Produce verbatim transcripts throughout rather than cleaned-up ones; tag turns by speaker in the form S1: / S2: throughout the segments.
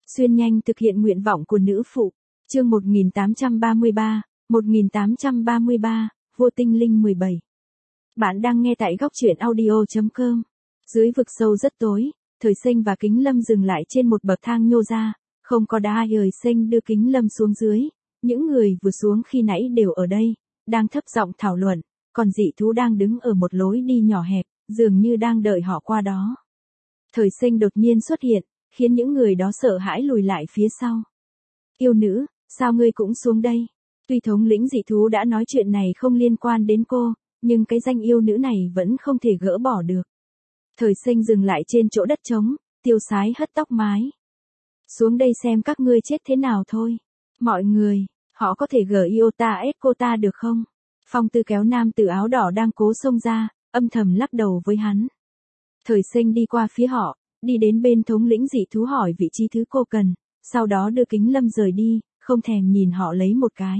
S1: Xuyên nhanh thực hiện nguyện vọng của nữ phụ. Chương một nghìn tám trăm ba mươi ba, một nghìn tám trăm ba mươi ba, Vua Tinh Linh mười bảy. Bạn đang nghe tại góc truyện audio chấm com. Dưới vực sâu rất tối, Thời Sinh và Kính Lâm dừng lại trên một bậc thang nhô ra, không có đá. Thời Sinh đưa Kính Lâm xuống dưới, những người vừa xuống khi nãy đều ở đây, đang thấp giọng thảo luận, còn dị thú đang đứng ở một lối đi nhỏ hẹp, dường như đang đợi họ qua đó. Thời Sinh đột nhiên xuất hiện, khiến những người đó sợ hãi lùi lại phía sau. Yêu nữ, sao ngươi cũng xuống đây? Tuy thống lĩnh dị thú đã nói chuyện này không liên quan đến cô, nhưng cái danh yêu nữ này vẫn không thể gỡ bỏ được. Thời Sinh dừng lại trên chỗ đất trống, tiêu sái hất tóc mái. Xuống đây xem các ngươi chết thế nào thôi. Mọi người, họ có thể gỡ yêu ta ép cô ta được không? Phong Tư kéo nam tử áo đỏ đang cố xông ra, âm thầm lắc đầu với hắn. Thời Sinh đi qua phía họ, đi đến bên thống lĩnh dị thú hỏi vị trí thứ cô cần, sau đó đưa Kính Lâm rời đi, không thèm nhìn họ lấy một cái.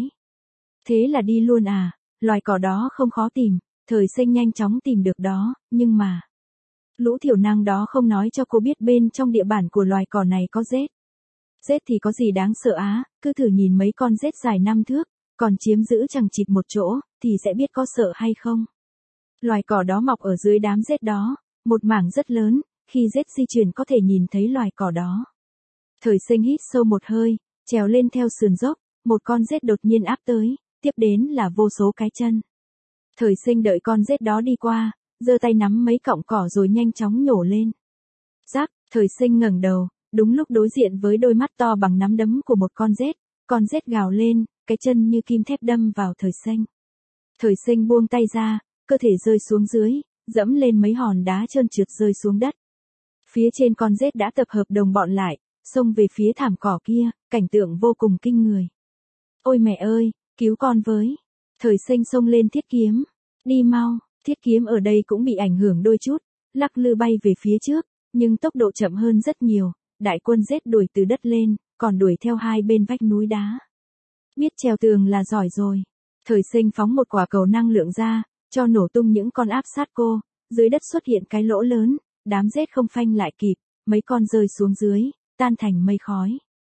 S1: Thế là đi luôn à? Loài cỏ đó không khó tìm, Thời Sinh nhanh chóng tìm được đó, nhưng mà lũ thiểu năng đó không nói cho cô biết bên trong địa bàn của loài cỏ này có rết. Rết thì có gì đáng sợ á, cứ thử nhìn mấy con rết dài năm thước, còn chiếm giữ chằng chịt một chỗ, thì sẽ biết có sợ hay không. Loài cỏ đó mọc ở dưới đám rết đó, một mảng rất lớn, khi rết di chuyển có thể nhìn thấy loài cỏ đó. Thời Sinh hít sâu một hơi, trèo lên theo sườn dốc, một con rết đột nhiên áp tới, tiếp đến là vô số cái chân. Thời Sinh đợi con rết đó đi qua, giơ tay nắm mấy cọng cỏ rồi nhanh chóng nhổ lên. Rắc, Thời Sinh ngẩng đầu, đúng lúc đối diện với đôi mắt to bằng nắm đấm của một con rết, con rết gào lên, cái chân như kim thép đâm vào Thời Sinh. Thời Sinh buông tay ra, cơ thể rơi xuống dưới, dẫm lên mấy hòn đá trơn trượt rơi xuống đất. Phía trên con rết đã tập hợp đồng bọn lại, xông về phía thảm cỏ kia, cảnh tượng vô cùng kinh người. Ôi mẹ ơi, cứu con với. Thời Sinh xông lên thiết kiếm. Đi mau, thiết kiếm ở đây cũng bị ảnh hưởng đôi chút, lắc lư bay về phía trước, nhưng tốc độ chậm hơn rất nhiều, đại quân rết đuổi từ đất lên, còn đuổi theo hai bên vách núi đá. Biết trèo tường là giỏi rồi. Thời Sinh phóng một quả cầu năng lượng ra, cho nổ tung những con áp sát cô, dưới đất xuất hiện cái lỗ lớn, đám rết không phanh lại kịp, mấy con rơi xuống dưới, tan thành mây khói.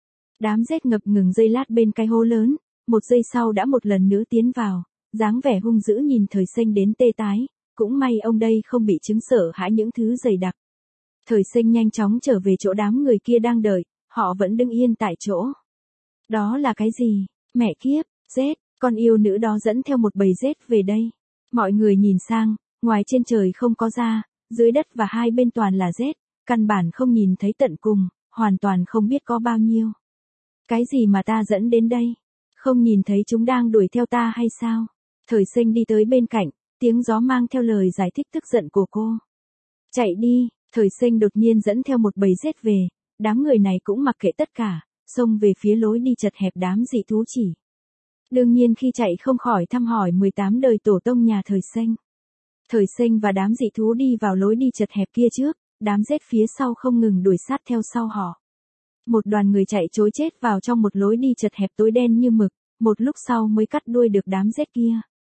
S1: Đám rết ngập ngừng giây lát bên cái hố lớn, một giây sau đã một lần nữa tiến vào, dáng vẻ hung dữ nhìn Thời Sinh đến tê tái, cũng may ông đây không bị chứng sợ hãi những thứ dày đặc. Thời Sinh nhanh chóng trở về chỗ đám người kia đang đợi, họ vẫn đứng yên tại chỗ. Đó là cái gì? Mẹ kiếp, rết, con yêu nữ đó dẫn theo một bầy rết về đây. Mọi người nhìn sang, ngoài trên trời không có ra, dưới đất và hai bên toàn là rết, căn bản không nhìn thấy tận cùng, hoàn toàn không biết có bao nhiêu. Cái gì mà ta dẫn đến đây? Không nhìn thấy chúng đang đuổi theo ta hay sao? Thời Sinh đi tới bên cạnh, tiếng gió mang theo lời giải thích tức giận của cô. Chạy đi, Thời Sinh đột nhiên dẫn theo một bầy rết về, đám người này cũng mặc kệ tất cả, xông về phía lối đi chật hẹp đám dị thú chỉ. Đương nhiên khi chạy không khỏi thăm hỏi mười tám đời tổ tông nhà Thời Sinh. Thời Sinh và đám dị thú đi vào lối đi chật hẹp kia trước, đám rết phía sau không ngừng đuổi sát theo sau họ. Một đoàn người chạy trối chết vào trong một lối đi chật hẹp tối đen như mực, một lúc sau mới cắt đuôi được đám rết kia.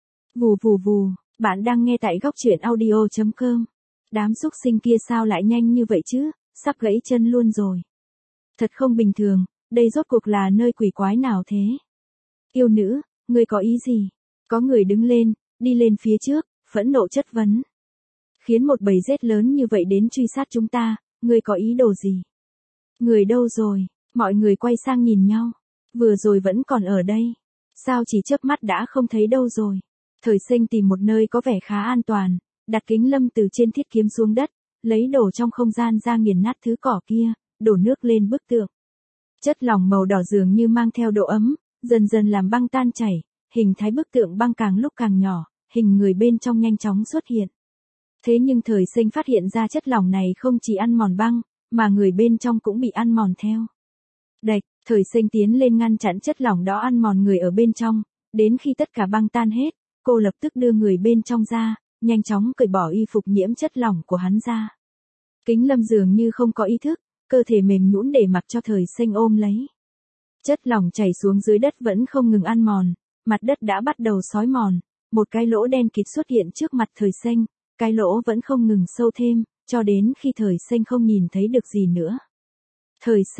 S1: Vù vù vù, bạn đang nghe tại góc truyện audio chấm com. Đám súc sinh kia sao lại nhanh như vậy chứ, sắp gãy chân luôn rồi. Thật không bình thường, đây rốt cuộc là nơi quỷ quái nào thế? Yêu nữ, ngươi có ý gì? Có người đứng lên, đi lên phía trước, phẫn nộ chất vấn. Khiến một bầy rết lớn như vậy đến truy sát chúng ta, ngươi có ý đồ gì? Người đâu rồi? Mọi người quay sang nhìn nhau. Vừa rồi vẫn còn ở đây. Sao chỉ chớp mắt đã không thấy đâu rồi? Thời Sinh tìm một nơi có vẻ khá an toàn, đặt Kính Lâm từ trên thiết kiếm xuống đất, lấy đồ trong không gian ra nghiền nát thứ cỏ kia, đổ nước lên bức tượng. Chất lỏng màu đỏ dường như mang theo độ ấm, dần dần làm băng tan chảy, hình thái bức tượng băng càng lúc càng nhỏ, hình người bên trong nhanh chóng xuất hiện. Thế nhưng Thời Sinh phát hiện ra chất lỏng này không chỉ ăn mòn băng, mà người bên trong cũng bị ăn mòn theo. Đạch, Thời Sinh tiến lên ngăn chặn chất lỏng đó ăn mòn người ở bên trong, đến khi tất cả băng tan hết, cô lập tức đưa người bên trong ra, nhanh chóng cởi bỏ y phục nhiễm chất lỏng của hắn ra. Kính Lâm dường như không có ý thức, cơ thể mềm nhũn để mặc cho Thời Sinh ôm lấy. Chất lỏng chảy xuống dưới đất vẫn không ngừng ăn mòn, mặt đất đã bắt đầu xói mòn, một cái lỗ đen kịt xuất hiện trước mặt Thời Sinh, cái lỗ vẫn không ngừng sâu thêm, cho đến khi Thời Sinh không nhìn thấy được gì nữa. Thời Sinh,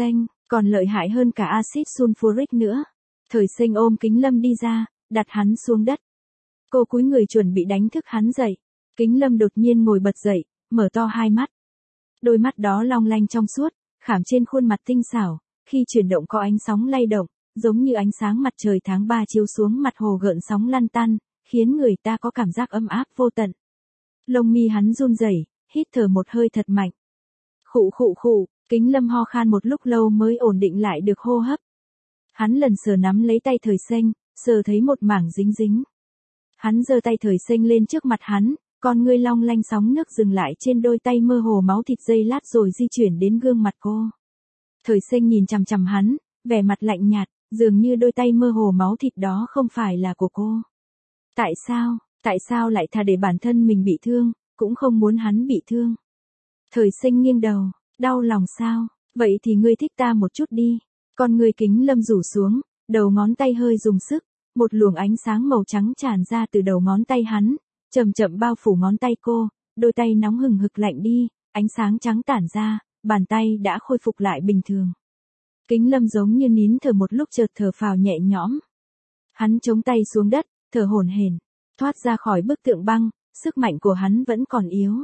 S1: Còn lợi hại hơn cả axit sulfuric nữa. Thời Sinh ôm Kính Lâm đi ra, đặt hắn xuống đất. Cô cúi người chuẩn bị đánh thức hắn dậy. Kính Lâm đột nhiên ngồi bật dậy, mở to hai mắt. Đôi mắt đó long lanh trong suốt, khảm trên khuôn mặt tinh xảo, khi chuyển động có ánh sóng lay động, giống như ánh sáng mặt trời tháng ba chiếu xuống mặt hồ gợn sóng lăn tăn, khiến người ta có cảm giác ấm áp vô tận. Lông mi hắn run rẩy, hít thở một hơi thật mạnh. Khụ khụ khụ, Kính Lâm ho khan một lúc lâu mới ổn định lại được hô hấp. Hắn lần sờ nắm lấy tay Thời Sinh, sờ thấy một mảng dính dính. Hắn giơ tay Thời Sinh lên trước mặt hắn, con ngươi long lanh sóng nước dừng lại trên đôi tay mơ hồ máu thịt giây lát rồi di chuyển đến gương mặt cô. Thời Sinh nhìn chằm chằm hắn, vẻ mặt lạnh nhạt, dường như đôi tay mơ hồ máu thịt đó không phải là của cô. Tại sao, tại sao lại thà để bản thân mình bị thương, cũng không muốn hắn bị thương. Thời Sinh nghiêng đầu, đau lòng sao, vậy thì ngươi thích ta một chút đi. Con ngươi Kính Lâm rủ xuống, đầu ngón tay hơi dùng sức, một luồng ánh sáng màu trắng tràn ra từ đầu ngón tay hắn, chậm chậm bao phủ ngón tay cô, đôi tay nóng hừng hực lạnh đi, ánh sáng trắng tản ra, bàn tay đã khôi phục lại bình thường. Kính Lâm giống như nín thở một lúc chợt thở phào nhẹ nhõm. Hắn chống tay xuống đất, thở hổn hển, thoát ra khỏi bức tượng băng, sức mạnh của hắn vẫn còn yếu.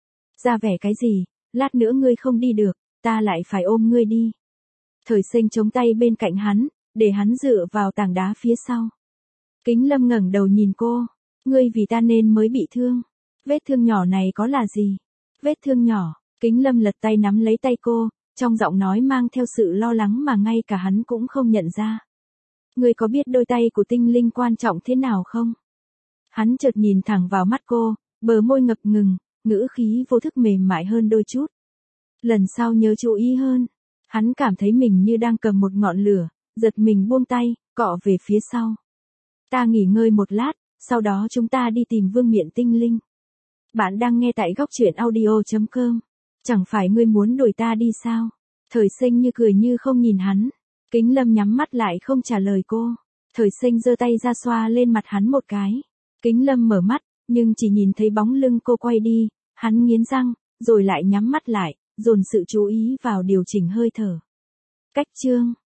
S1: Ra vẻ cái gì, lát nữa ngươi không đi được, ta lại phải ôm ngươi đi. Thời Sinh chống tay bên cạnh hắn, để hắn dựa vào tảng đá phía sau. Kính Lâm ngẩng đầu nhìn cô, ngươi vì ta nên mới bị thương. Vết thương nhỏ này có là gì? Vết thương nhỏ, Kính Lâm lật tay nắm lấy tay cô, trong giọng nói mang theo sự lo lắng mà ngay cả hắn cũng không nhận ra. Ngươi có biết đôi tay của tinh linh quan trọng thế nào không? Hắn chợt nhìn thẳng vào mắt cô, bờ môi ngập ngừng, ngữ khí vô thức mềm mại hơn đôi chút. Lần sau nhớ chú ý hơn. Hắn cảm thấy mình như đang cầm một ngọn lửa, giật mình buông tay, cọ về phía sau. Ta nghỉ ngơi một lát, sau đó chúng ta đi tìm vương miện tinh linh. Bạn đang nghe tại góc truyện audio chấm com. Chẳng phải ngươi muốn đuổi ta đi sao? Thời Sinh như cười như không nhìn hắn. Kính Lâm nhắm mắt lại không trả lời cô. Thời Sinh giơ tay ra xoa lên mặt hắn một cái. Kính Lâm mở mắt, nhưng chỉ nhìn thấy bóng lưng cô quay đi. Hắn nghiến răng, rồi lại nhắm mắt lại, dồn sự chú ý vào điều chỉnh hơi thở. Cách chương